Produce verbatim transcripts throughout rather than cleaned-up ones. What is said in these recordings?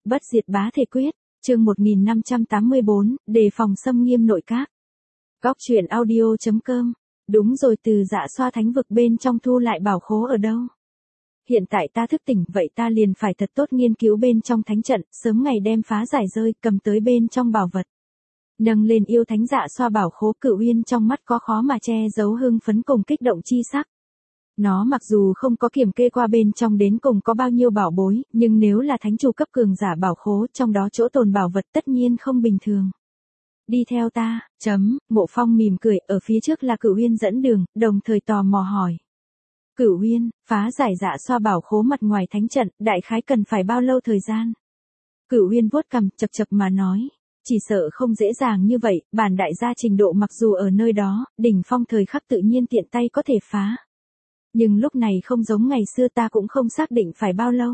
Bất diệt bá thể quyết, chương một nghìn năm trăm tám mươi bốn, đề phòng xâm nghiêm nội các. Góc truyện audio.com. Đúng rồi, từ Dạ Xoa thánh vực bên trong thu lại bảo khố ở đâu? Hiện tại ta thức tỉnh, vậy ta liền phải thật tốt nghiên cứu bên trong thánh trận, sớm ngày đem phá giải rơi, cầm tới bên trong bảo vật. Nâng lên yêu thánh Dạ Xoa bảo khố, Cửu Uyên trong mắt có khó mà che giấu hưng phấn cùng kích động chi sắc. Nó mặc dù không có kiểm kê qua bên trong đến cùng có bao nhiêu bảo bối, nhưng nếu là thánh chủ cấp cường giả bảo khố, trong đó chỗ tồn bảo vật tất nhiên không bình thường. Đi theo ta, chấm, Mộ Phong mỉm cười, ở phía trước là Cửu Uyên dẫn đường, đồng thời tò mò hỏi. Cửu Uyên, phá giải Dạ Xoa bảo khố mặt ngoài thánh trận, đại khái cần phải bao lâu thời gian? Cửu Uyên vuốt cằm, chập chập mà nói. Chỉ sợ không dễ dàng như vậy, bản đại gia trình độ mặc dù ở nơi đó, đỉnh phong thời khắc tự nhiên tiện tay có thể phá. Nhưng lúc này không giống ngày xưa, ta cũng không xác định phải bao lâu.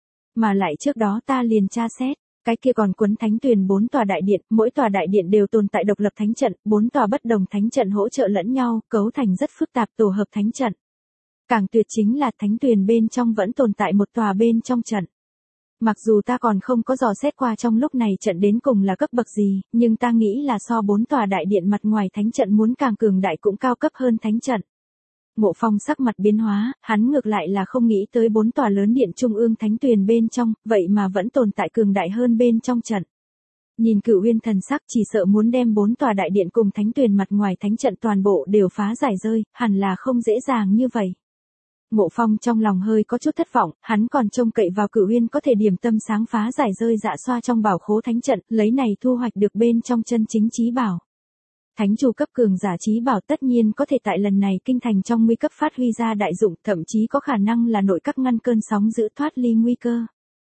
Mà lại trước đó ta liền tra xét, cái kia còn quấn thánh tuyền bốn tòa đại điện, mỗi tòa đại điện đều tồn tại độc lập thánh trận, bốn tòa bất đồng thánh trận hỗ trợ lẫn nhau, cấu thành rất phức tạp tổ hợp thánh trận. Càng tuyệt chính là thánh tuyền bên trong vẫn tồn tại một tòa bên trong trận. Mặc dù ta còn không có dò xét qua trong lúc này trận đến cùng là cấp bậc gì, nhưng ta nghĩ là so bốn tòa đại điện mặt ngoài thánh trận muốn càng cường đại cũng cao cấp hơn thánh trận. Mộ Phong sắc mặt biến hóa, hắn ngược lại là không nghĩ tới bốn tòa lớn điện trung ương thánh tuyền bên trong, vậy mà vẫn tồn tại cường đại hơn bên trong trận. Nhìn Cửu Uyên thần sắc, chỉ sợ muốn đem bốn tòa đại điện cùng thánh tuyền mặt ngoài thánh trận toàn bộ đều phá giải rơi, hẳn là không dễ dàng như vậy. Mộ Phong trong lòng hơi có chút thất vọng, hắn còn trông cậy vào Cửu Uyên có thể điểm tâm sáng phá giải rơi Dạ Xoa trong bảo khố thánh trận, lấy này thu hoạch được bên trong chân chính chí bảo. Thánh chủ cấp cường giả chí bảo tất nhiên có thể tại lần này kinh thành trong nguy cấp phát huy ra đại dụng, thậm chí có khả năng là nội các ngăn cơn sóng dữ thoát ly nguy cơ.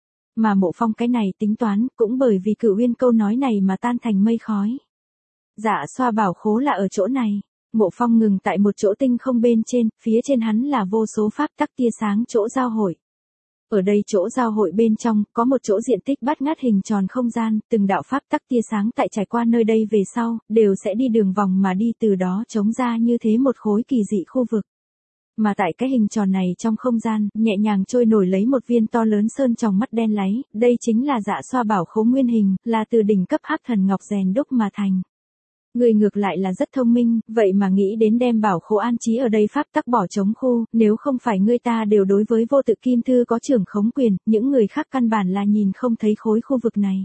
Mà Mộ Phong cái này tính toán, cũng bởi vì Cửu Uyên câu nói này mà tan thành mây khói. Dạ Xoa bảo khố là ở chỗ này. Mộ Phong ngừng tại một chỗ tinh không bên trên, phía trên hắn là vô số pháp tắc tia sáng chỗ giao hội. Ở đây chỗ giao hội bên trong, có một chỗ diện tích bát ngát hình tròn không gian, từng đạo pháp tắc tia sáng tại trải qua nơi đây về sau, đều sẽ đi đường vòng mà đi, từ đó chống ra như thế một khối kỳ dị khu vực. Mà tại cái hình tròn này trong không gian, nhẹ nhàng trôi nổi lấy một viên to lớn sơn tròng mắt đen láy, đây chính là Dạ Xoa bảo khố nguyên hình, là từ đỉnh cấp hắc thần ngọc rèn đúc mà thành. Người ngược lại là rất thông minh, vậy mà nghĩ đến đem bảo khố an trí ở đây pháp tắc bỏ trống khu, nếu không phải ngươi ta đều đối với vô tự kim thư có trưởng khống quyền, những người khác căn bản là nhìn không thấy khối khu vực này.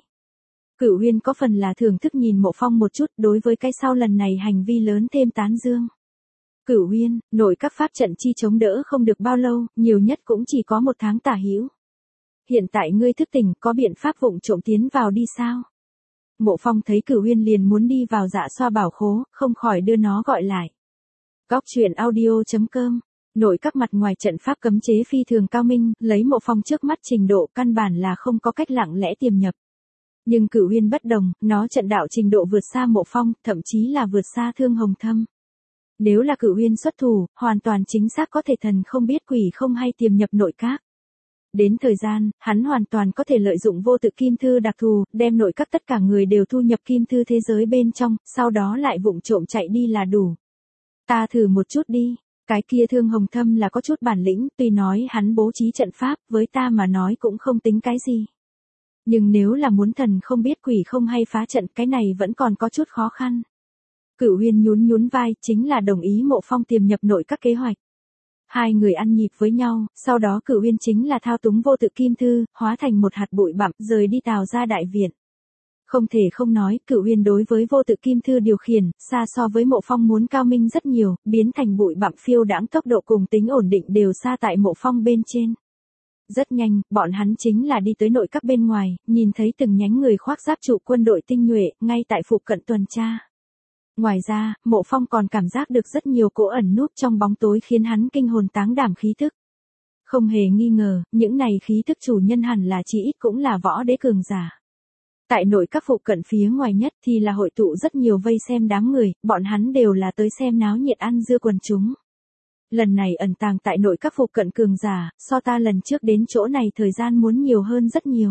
Cửu Uyên có phần là thưởng thức nhìn Mộ Phong một chút, đối với cái sau lần này hành vi lớn thêm tán dương. Cửu Uyên, nội các pháp trận chi chống đỡ không được bao lâu, nhiều nhất cũng chỉ có một tháng tả hữu. Hiện tại ngươi thức tỉnh, có biện pháp vụng trộm tiến vào đi sao? Mộ Phong thấy Cửu Uyên liền muốn đi vào Dạ Xoa bảo khố, không khỏi đưa nó gọi lại. Góc truyện audio.com. Nội các mặt ngoài trận pháp cấm chế phi thường cao minh, lấy Mộ Phong trước mắt trình độ căn bản là không có cách lặng lẽ tiềm nhập. Nhưng Cửu Uyên bất đồng, nó trận đạo trình độ vượt xa Mộ Phong, thậm chí là vượt xa Thương Hồng Thâm. Nếu là Cửu Uyên xuất thủ, hoàn toàn chính xác có thể thần không biết quỷ không hay tiềm nhập nội các. Đến thời gian, hắn hoàn toàn có thể lợi dụng vô tự kim thư đặc thù, đem nội các tất cả người đều thu nhập kim thư thế giới bên trong, sau đó lại vụng trộm chạy đi là đủ. Ta thử một chút đi, cái kia Thương Hồng Thâm là có chút bản lĩnh, tuy nói hắn bố trí trận pháp, với ta mà nói cũng không tính cái gì. Nhưng nếu là muốn thần không biết quỷ không hay phá trận, cái này vẫn còn có chút khó khăn. Cửu Uyên nhún nhún vai, chính là đồng ý Mộ Phong tiềm nhập nội các kế hoạch. Hai người ăn nhịp với nhau, sau đó Cửu Uyên chính là thao túng vô tự kim thư, hóa thành một hạt bụi bặm, rời đi Tào ra đại viện. Không thể không nói, Cửu Uyên đối với vô tự kim thư điều khiển, xa so với Mộ Phong muốn cao minh rất nhiều, biến thành bụi bặm phiêu đãng tốc độ cùng tính ổn định đều xa tại Mộ Phong bên trên. Rất nhanh, bọn hắn chính là đi tới nội các bên ngoài, nhìn thấy từng nhánh người khoác giáp trụ quân đội tinh nhuệ, ngay tại phụ cận tuần tra. Ngoài ra, Mộ Phong còn cảm giác được rất nhiều cỗ ẩn núp trong bóng tối khiến hắn kinh hồn táng đảm khí thức. Không hề nghi ngờ, những này khí thức chủ nhân hẳn là chỉ ít cũng là võ đế cường giả. Tại nội các phụ cận phía ngoài nhất thì là hội tụ rất nhiều vây xem đám người, bọn hắn đều là tới xem náo nhiệt ăn dưa quần chúng. Lần này ẩn tàng tại nội các phụ cận cường giả, so ta lần trước đến chỗ này thời gian muốn nhiều hơn rất nhiều.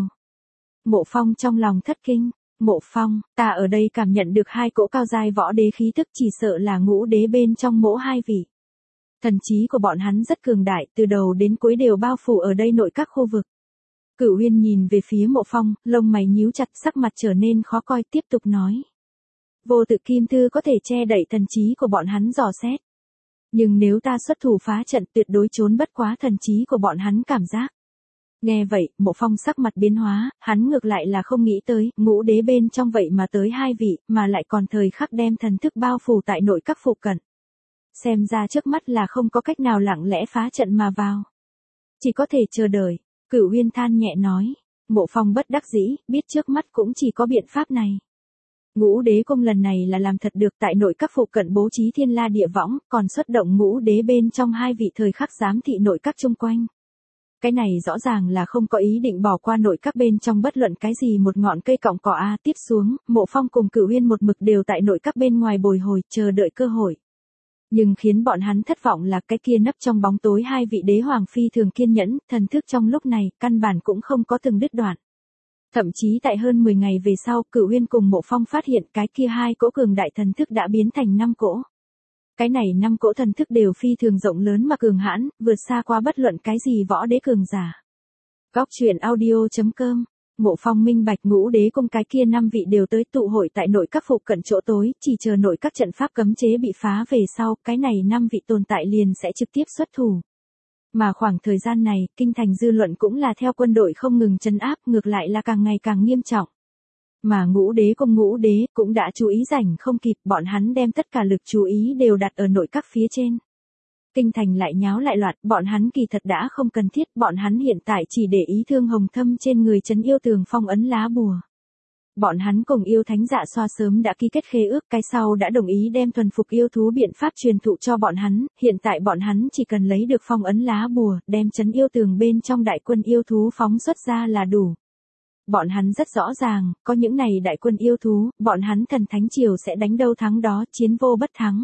Mộ Phong trong lòng thất kinh. Mộ Phong, ta ở đây cảm nhận được hai cỗ cao giai võ đế khí tức, chỉ sợ là ngũ đế bên trong mỗi hai vị. Thần trí của bọn hắn rất cường đại, từ đầu đến cuối đều bao phủ ở đây nội các khu vực. Cửu Uyên nhìn về phía Mộ Phong, lông mày nhíu chặt, sắc mặt trở nên khó coi, tiếp tục nói. Vô tự kim thư có thể che đậy thần trí của bọn hắn dò xét. Nhưng nếu ta xuất thủ phá trận tuyệt đối trốn bất quá thần trí của bọn hắn cảm giác. Nghe vậy, Mộ Phong sắc mặt biến hóa, hắn ngược lại là không nghĩ tới, ngũ đế bên trong vậy mà tới hai vị, mà lại còn thời khắc đem thần thức bao phủ tại nội các phụ cận. Xem ra trước mắt là không có cách nào lặng lẽ phá trận mà vào. Chỉ có thể chờ đợi, Cửu Uyên than nhẹ nói. Mộ Phong bất đắc dĩ, biết trước mắt cũng chỉ có biện pháp này. Ngũ đế cung lần này là làm thật được tại nội các phụ cận bố trí thiên la địa võng, còn xuất động ngũ đế bên trong hai vị thời khắc giám thị nội các chung quanh. Cái này rõ ràng là không có ý định bỏ qua nội các bên trong bất luận cái gì một ngọn cây cọng cỏ a. Tiếp xuống, Mộ Phong cùng Cửu Uyên một mực đều tại nội các bên ngoài bồi hồi, chờ đợi cơ hội. Nhưng khiến bọn hắn thất vọng là cái kia nấp trong bóng tối hai vị đế hoàng phi thường kiên nhẫn, thần thức trong lúc này, căn bản cũng không có từng đứt đoạn. Thậm chí tại hơn mười ngày về sau, Cửu Uyên cùng Mộ Phong phát hiện cái kia hai cỗ cường đại thần thức đã biến thành năm cỗ. Cái này năm cỗ thần thức đều phi thường rộng lớn mà cường hãn, vượt xa qua bất luận cái gì võ đế cường giả. Góc truyện audio chấm com. Mộ Phong minh bạch ngũ đế cung cái kia năm vị đều tới tụ hội tại nội các phụ cận chỗ tối, chỉ chờ nội các trận pháp cấm chế bị phá về sau, cái này năm vị tồn tại liền sẽ trực tiếp xuất thủ. Mà khoảng thời gian này, kinh thành dư luận cũng là theo quân đội không ngừng trấn áp, ngược lại là càng ngày càng nghiêm trọng. Mà ngũ đế cung ngũ đế cũng đã chú ý rảnh không kịp, bọn hắn đem tất cả lực chú ý đều đặt ở nội các phía trên. Kinh thành lại nháo lại loạn, bọn hắn kỳ thật đã không cần thiết, bọn hắn hiện tại chỉ để ý Thương Hồng Thâm trên người trấn yêu tường phong ấn lá bùa. Bọn hắn cùng yêu thánh Dạ Xoa sớm đã ký kết khế ước, cái sau đã đồng ý đem thuần phục yêu thú biện pháp truyền thụ cho bọn hắn, hiện tại bọn hắn chỉ cần lấy được phong ấn lá bùa, đem trấn yêu tường bên trong đại quân yêu thú phóng xuất ra là đủ. Bọn hắn rất rõ ràng, có những này đại quân yêu thú, bọn hắn thần thánh triều sẽ đánh đâu thắng đó, chiến vô bất thắng.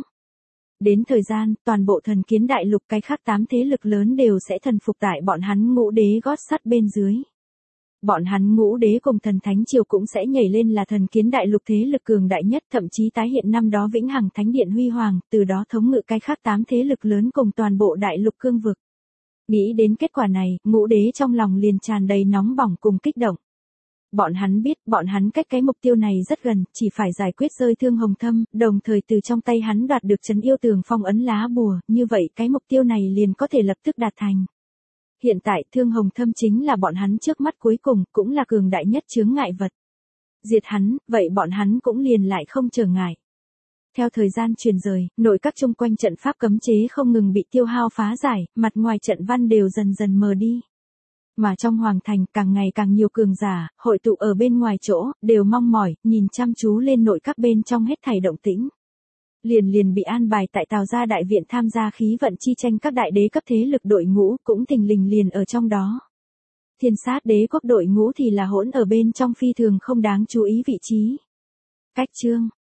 Đến thời gian, toàn bộ thần kiến đại lục cái khác tám thế lực lớn đều sẽ thần phục tại bọn hắn ngũ đế gót sắt bên dưới. Bọn hắn ngũ đế cùng thần thánh triều cũng sẽ nhảy lên là thần kiến đại lục thế lực cường đại nhất, thậm chí tái hiện năm đó vĩnh hằng thánh điện huy hoàng, từ đó thống ngự cái khác tám thế lực lớn cùng toàn bộ đại lục cương vực. Nghĩ đến kết quả này, ngũ đế trong lòng liền tràn đầy nóng bỏng cùng kích động. Bọn hắn biết, bọn hắn cách cái mục tiêu này rất gần, chỉ phải giải quyết rơi Thương Hồng Thâm, đồng thời từ trong tay hắn đoạt được trấn yêu tường phong ấn lá bùa, như vậy cái mục tiêu này liền có thể lập tức đạt thành. Hiện tại Thương Hồng Thâm chính là bọn hắn trước mắt cuối cùng, cũng là cường đại nhất chướng ngại vật. Diệt hắn, vậy bọn hắn cũng liền lại không trở ngại. Theo thời gian truyền rời, nội các chung quanh trận pháp cấm chế không ngừng bị tiêu hao phá giải, mặt ngoài trận văn đều dần dần mờ đi. Mà trong hoàng thành càng ngày càng nhiều cường giả, hội tụ ở bên ngoài chỗ, đều mong mỏi, nhìn chăm chú lên nội các bên trong hết thảy động tĩnh. Liền liền bị an bài tại Tào gia đại viện tham gia khí vận chi tranh các đại đế cấp thế lực đội ngũ cũng thình lình liền ở trong đó. Thiên sát đế quốc đội ngũ thì là hỗn ở bên trong phi thường không đáng chú ý vị trí. Cách chương